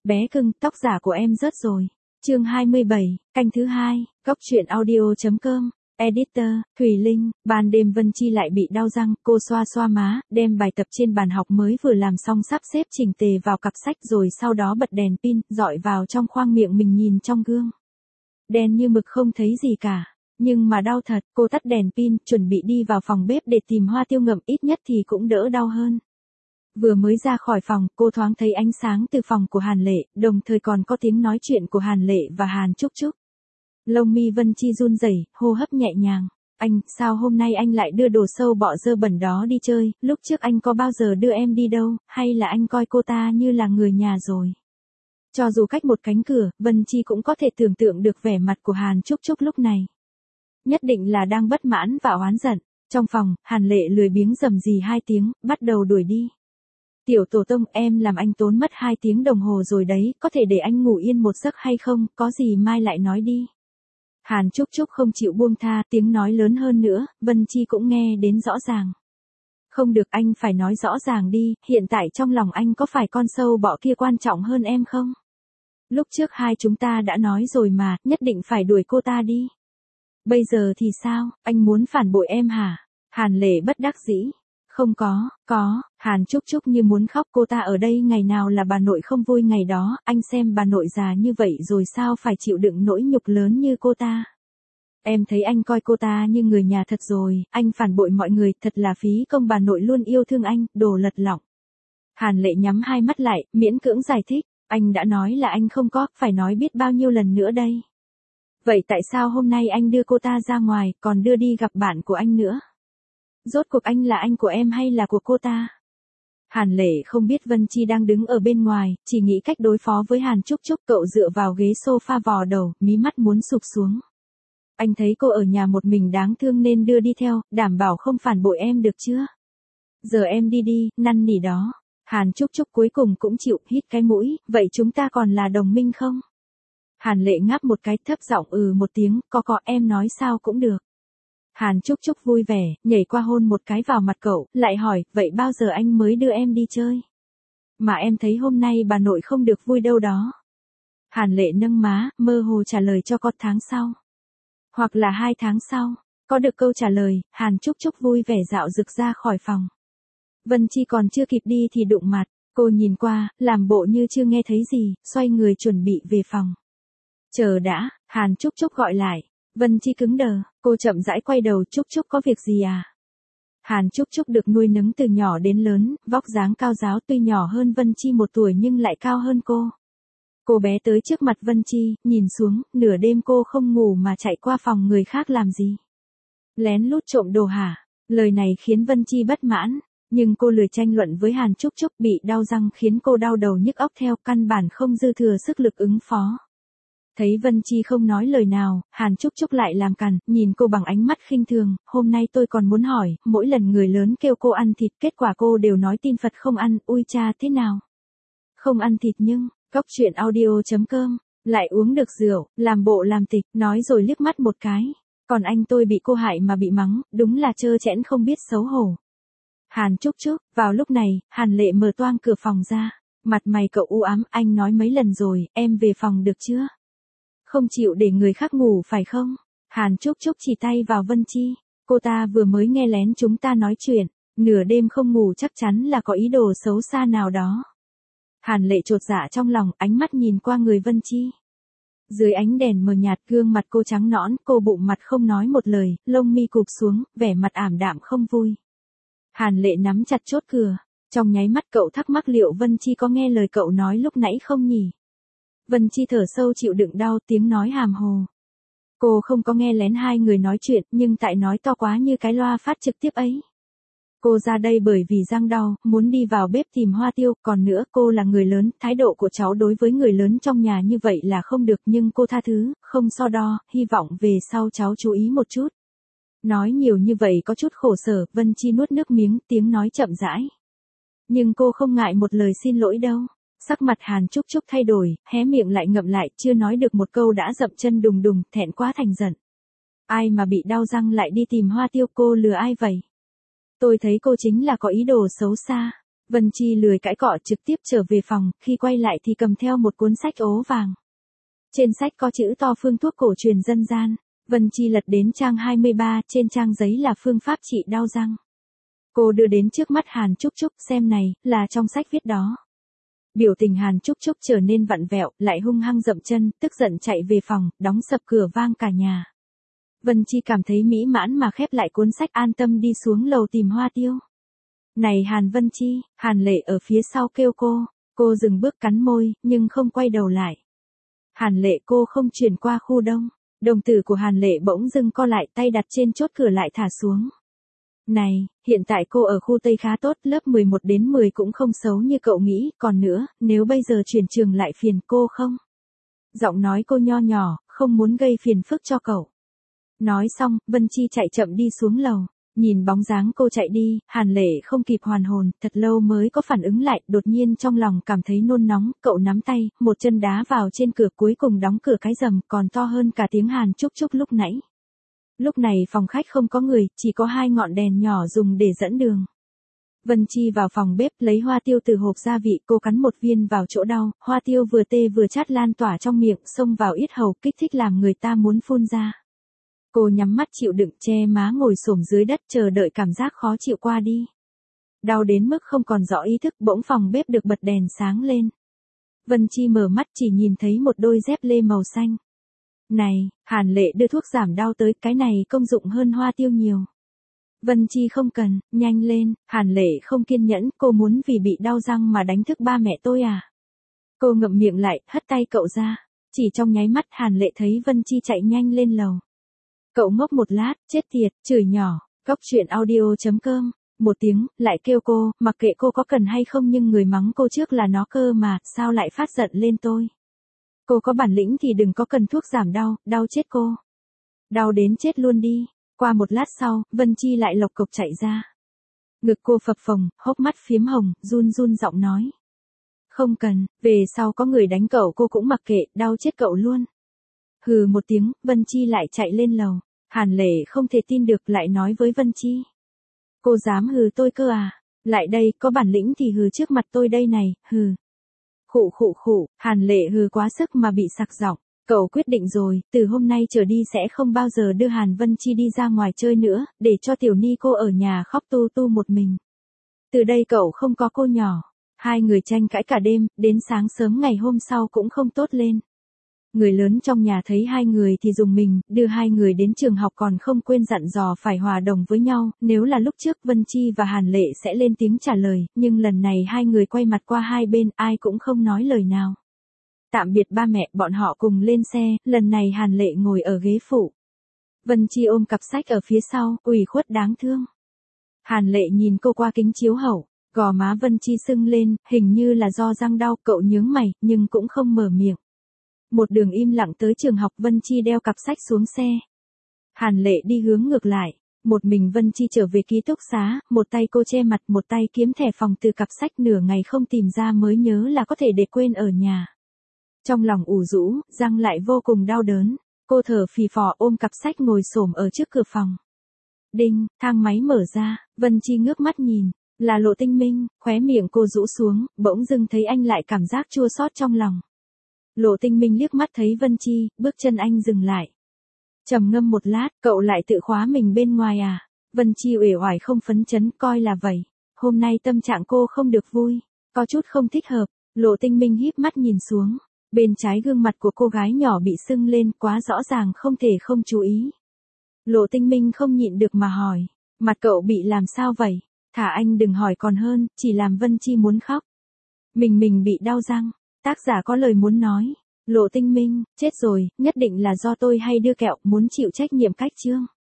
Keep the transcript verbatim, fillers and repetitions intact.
Bé cưng, tóc giả của em rớt rồi. Chương hai mươi bảy, canh thứ hai, góc truyện audio chấm com. Editor, Thùy Linh. Ban đêm Vân Chi lại bị đau răng, cô xoa xoa má, đem bài tập trên bàn học mới vừa làm xong sắp xếp chỉnh tề vào cặp sách rồi sau đó bật đèn pin, dọi vào trong khoang miệng mình nhìn trong gương. Đen như mực không thấy gì cả. Nhưng mà đau thật, cô tắt đèn pin, chuẩn bị đi vào phòng bếp để tìm hoa tiêu ngậm, ít nhất thì cũng đỡ đau hơn. Vừa mới ra khỏi phòng, cô thoáng thấy ánh sáng từ phòng của Hàn Lệ, đồng thời còn có tiếng nói chuyện của Hàn Lệ và Hàn Trúc Trúc. Lông mi Vân Chi run rẩy, hô hấp nhẹ nhàng. Anh, sao hôm nay anh lại đưa đồ sâu bọ dơ bẩn đó đi chơi, lúc trước anh có bao giờ đưa em đi đâu, hay là anh coi cô ta như là người nhà rồi? Cho dù cách một cánh cửa, Vân Chi cũng có thể tưởng tượng được vẻ mặt của Hàn Trúc Trúc lúc này. Nhất định là đang bất mãn và oán giận. Trong phòng, Hàn Lệ lười biếng rầm rì hai tiếng, bắt đầu đuổi đi. Tiểu tổ tông, em làm anh tốn mất hai tiếng đồng hồ rồi đấy, có thể để anh ngủ yên một giấc hay không, có gì mai lại nói đi. Hàn Trúc Trúc không chịu buông tha, tiếng nói lớn hơn nữa, Vân Chi cũng nghe đến rõ ràng. Không được, anh phải nói rõ ràng đi, hiện tại trong lòng anh có phải con sâu bọ kia quan trọng hơn em không? Lúc trước hai chúng ta đã nói rồi mà, nhất định phải đuổi cô ta đi. Bây giờ thì sao, anh muốn phản bội em hả? Hàn Lệ bất đắc dĩ. Không có, có, Hàn Trúc Trúc như muốn khóc, cô ta ở đây ngày nào là bà nội không vui ngày đó, anh xem bà nội già như vậy rồi sao phải chịu đựng nỗi nhục lớn như cô ta. Em thấy anh coi cô ta như người nhà thật rồi, anh phản bội mọi người, thật là phí công, bà nội luôn yêu thương anh, đồ lật lọng. Hàn Lệ nhắm hai mắt lại, miễn cưỡng giải thích, anh đã nói là anh không có, phải nói biết bao nhiêu lần nữa đây. Vậy tại sao hôm nay anh đưa cô ta ra ngoài, còn đưa đi gặp bạn của anh nữa? Rốt cuộc anh là anh của em hay là của cô ta? Hàn Lệ không biết Vân Chi đang đứng ở bên ngoài, chỉ nghĩ cách đối phó với Hàn Trúc Trúc. Cậu dựa vào ghế sofa vò đầu, mí mắt muốn sụp xuống. Anh thấy cô ở nhà một mình đáng thương nên đưa đi theo, đảm bảo không phản bội em được chưa? Giờ em đi đi, năn nỉ đó. Hàn Trúc Trúc cuối cùng cũng chịu, hít cái mũi, vậy chúng ta còn là đồng minh không? Hàn Lệ ngáp một cái, thấp giọng ừ một tiếng, có có, em nói sao cũng được. Hàn Trúc Trúc vui vẻ, nhảy qua hôn một cái vào mặt cậu, lại hỏi, vậy bao giờ anh mới đưa em đi chơi? Mà em thấy hôm nay bà nội không được vui đâu đó. Hàn Lệ nâng má, mơ hồ trả lời cho có tháng sau. Hoặc là hai tháng sau. Có được câu trả lời, Hàn Trúc Trúc vui vẻ dạo rực ra khỏi phòng. Vân Chi còn chưa kịp đi thì đụng mặt, cô nhìn qua, làm bộ như chưa nghe thấy gì, xoay người chuẩn bị về phòng. Chờ đã, Hàn Trúc Trúc gọi lại. Vân Chi cứng đờ, cô chậm rãi quay đầu, Trúc Trúc có việc gì à? Hàn Trúc Trúc được nuôi nấng từ nhỏ đến lớn, vóc dáng cao ráo, tuy nhỏ hơn Vân Chi một tuổi nhưng lại cao hơn cô. Cô bé tới trước mặt Vân Chi, nhìn xuống, nửa đêm cô không ngủ mà chạy qua phòng người khác làm gì? Lén lút trộm đồ hả? Lời này khiến Vân Chi bất mãn, nhưng cô lười tranh luận với Hàn Trúc Trúc, bị đau răng khiến cô đau đầu nhức óc theo, căn bản không dư thừa sức lực ứng phó. Thấy Vân Chi không nói lời nào, Hàn Trúc Trúc lại làm cằn, nhìn cô bằng ánh mắt khinh thường, hôm nay tôi còn muốn hỏi, mỗi lần người lớn kêu cô ăn thịt, kết quả cô đều nói tin Phật không ăn, ui cha thế nào? Không ăn thịt nhưng, góc truyện audio chấm com, lại uống được rượu, làm bộ làm tịch, nói rồi liếc mắt một cái. Còn anh tôi bị cô hại mà bị mắng, đúng là trơ trẽn không biết xấu hổ. Hàn Trúc Trúc, vào lúc này, Hàn Lệ mở toang cửa phòng ra, mặt mày cậu u ám, anh nói mấy lần rồi, em về phòng được chưa? Không chịu để người khác ngủ phải không? Hàn Trúc Trúc chỉ tay vào Vân Chi, cô ta vừa mới nghe lén chúng ta nói chuyện, nửa đêm không ngủ chắc chắn là có ý đồ xấu xa nào đó. Hàn Lệ chột dạ trong lòng, ánh mắt nhìn qua người Vân Chi. Dưới ánh đèn mờ nhạt, gương mặt cô trắng nõn, cô bụng mặt không nói một lời, lông mi cụp xuống, vẻ mặt ảm đạm không vui. Hàn Lệ nắm chặt chốt cửa, trong nháy mắt cậu thắc mắc liệu Vân Chi có nghe lời cậu nói lúc nãy không nhỉ? Vân Chi thở sâu chịu đựng đau, tiếng nói hàm hồ. Cô không có nghe lén hai người nói chuyện, nhưng tại nói to quá như cái loa phát trực tiếp ấy. Cô ra đây bởi vì răng đau, muốn đi vào bếp tìm hoa tiêu, còn nữa cô là người lớn, thái độ của cháu đối với người lớn trong nhà như vậy là không được, nhưng cô tha thứ, không so đo, hy vọng về sau cháu chú ý một chút. Nói nhiều như vậy có chút khổ sở, Vân Chi nuốt nước miếng, tiếng nói chậm rãi. Nhưng cô không ngại một lời xin lỗi đâu. Sắc mặt Hàn Trúc Trúc thay đổi, hé miệng lại ngậm lại, chưa nói được một câu đã dậm chân đùng đùng, thẹn quá thành giận. Ai mà bị đau răng lại đi tìm hoa tiêu, cô lừa ai vậy? Tôi thấy cô chính là có ý đồ xấu xa. Vân Chi lười cãi cọ trực tiếp trở về phòng, khi quay lại thì cầm theo một cuốn sách ố vàng. Trên sách có chữ to phương thuốc cổ truyền dân gian. Vân Chi lật đến trang hai mươi ba, trên trang giấy là phương pháp trị đau răng. Cô đưa đến trước mắt Hàn Trúc Trúc, xem này, là trong sách viết đó. Biểu tình Hàn Trúc Trúc trở nên vặn vẹo, lại hung hăng dậm chân, tức giận chạy về phòng, đóng sập cửa vang cả nhà. Vân Chi cảm thấy mỹ mãn mà khép lại cuốn sách, an tâm đi xuống lầu tìm Hoa Tiêu. Này Hàn Vân Chi, Hàn Lệ ở phía sau kêu cô, cô dừng bước cắn môi, nhưng không quay đầu lại. Hàn Lệ, cô không chuyển qua khu đông. Đồng tử của Hàn Lệ bỗng dưng co lại, tay đặt trên chốt cửa lại thả xuống. Này, hiện tại cô ở khu Tây khá tốt, lớp mười một đến mười cũng không xấu như cậu nghĩ, còn nữa, nếu bây giờ chuyển trường lại phiền cô không? Giọng nói cô nho nhỏ, không muốn gây phiền phức cho cậu. Nói xong, Vân Chi chạy chậm đi xuống lầu. Nhìn bóng dáng cô chạy đi, Hàn Lệ không kịp hoàn hồn, thật lâu mới có phản ứng lại, đột nhiên trong lòng cảm thấy nôn nóng, cậu nắm tay, một chân đá vào trên cửa, cuối cùng đóng cửa cái rầm, còn to hơn cả tiếng Hàn Trúc Trúc lúc nãy. Lúc này phòng khách không có người, chỉ có hai ngọn đèn nhỏ dùng để dẫn đường. Vân Chi vào phòng bếp lấy hoa tiêu từ hộp gia vị, cô cắn một viên vào chỗ đau, hoa tiêu vừa tê vừa chát lan tỏa trong miệng, xông vào yết hầu, kích thích làm người ta muốn phun ra. Cô nhắm mắt chịu đựng, che má ngồi xổm dưới đất chờ đợi cảm giác khó chịu qua đi. Đau đến mức không còn rõ ý thức, bỗng phòng bếp được bật đèn sáng lên. Vân Chi mở mắt chỉ nhìn thấy một đôi dép lê màu xanh. Này, Hàn Lệ đưa thuốc giảm đau tới, cái này công dụng hơn hoa tiêu nhiều. Vân Chi không cần, nhanh lên, Hàn Lệ không kiên nhẫn, cô muốn vì bị đau răng mà đánh thức ba mẹ tôi à? Cô ngậm miệng lại, hất tay cậu ra. Chỉ trong nháy mắt Hàn Lệ thấy Vân Chi chạy nhanh lên lầu. Cậu ngốc một lát, chết tiệt, chửi nhỏ, góc chuyện audio chấm com, một tiếng, lại kêu cô, mặc kệ cô có cần hay không nhưng người mắng cô trước là nó cơ mà, sao lại phát giận lên tôi. Cô có bản lĩnh thì đừng có cần thuốc giảm đau, đau chết cô. Đau đến chết luôn đi. Qua một lát sau, Vân Chi lại lộc cộc chạy ra. Ngực cô phập phồng, hốc mắt phiếm hồng, run run giọng nói. Không cần, về sau có người đánh cậu cô cũng mặc kệ, đau chết cậu luôn. Hừ một tiếng, Vân Chi lại chạy lên lầu. Hàn Lệ không thể tin được, lại nói với Vân Chi. Cô dám hừ tôi cơ à? Lại đây, có bản lĩnh thì hừ trước mặt tôi đây này, hừ. Khụ khụ khụ, Hàn Lệ hừ quá sức mà bị sặc giọng. Cậu quyết định rồi, từ hôm nay trở đi sẽ không bao giờ đưa Hàn Vân Chi đi ra ngoài chơi nữa, để cho tiểu ni cô ở nhà khóc tu tu một mình. Từ đây cậu không có cô nhỏ. Hai người tranh cãi cả đêm, đến sáng sớm ngày hôm sau cũng không tốt lên. Người lớn trong nhà thấy hai người thì dùng mình, đưa hai người đến trường học còn không quên dặn dò phải hòa đồng với nhau, nếu là lúc trước Vân Chi và Hàn Lệ sẽ lên tiếng trả lời, nhưng lần này hai người quay mặt qua hai bên, ai cũng không nói lời nào. Tạm biệt ba mẹ, bọn họ cùng lên xe, lần này Hàn Lệ ngồi ở ghế phụ. Vân Chi ôm cặp sách ở phía sau, ủy khuất đáng thương. Hàn Lệ nhìn cô qua kính chiếu hậu, gò má Vân Chi sưng lên, hình như là do răng đau, cậu nhướng mày, nhưng cũng không mở miệng. Một đường im lặng tới trường học, Vân Chi đeo cặp sách xuống xe. Hàn Lệ đi hướng ngược lại, một mình Vân Chi trở về ký túc xá, một tay cô che mặt, một tay kiếm thẻ phòng từ cặp sách, nửa ngày không tìm ra mới nhớ là có thể để quên ở nhà. Trong lòng ủ rũ, răng lại vô cùng đau đớn, cô thở phì phò ôm cặp sách ngồi xổm ở trước cửa phòng. Đinh, thang máy mở ra, Vân Chi ngước mắt nhìn, là Lộ Tinh Minh, khóe miệng cô rũ xuống, bỗng dưng thấy anh lại cảm giác chua xót trong lòng. Lộ Tinh Minh liếc mắt thấy Vân Chi, bước chân anh dừng lại. Trầm ngâm một lát, cậu lại tự khóa mình bên ngoài à? Vân Chi uể oải không phấn chấn, coi là vậy. Hôm nay tâm trạng cô không được vui, có chút không thích hợp. Lộ Tinh Minh híp mắt nhìn xuống, bên trái gương mặt của cô gái nhỏ bị sưng lên, quá rõ ràng không thể không chú ý. Lộ Tinh Minh không nhịn được mà hỏi, mặt cậu bị làm sao vậy? Thả anh đừng hỏi còn hơn, chỉ làm Vân Chi muốn khóc. Mình mình bị đau răng. Tác giả có lời muốn nói. Lộ Tinh Minh, chết rồi, nhất định là do tôi hay đưa kẹo, muốn chịu trách nhiệm cách chương.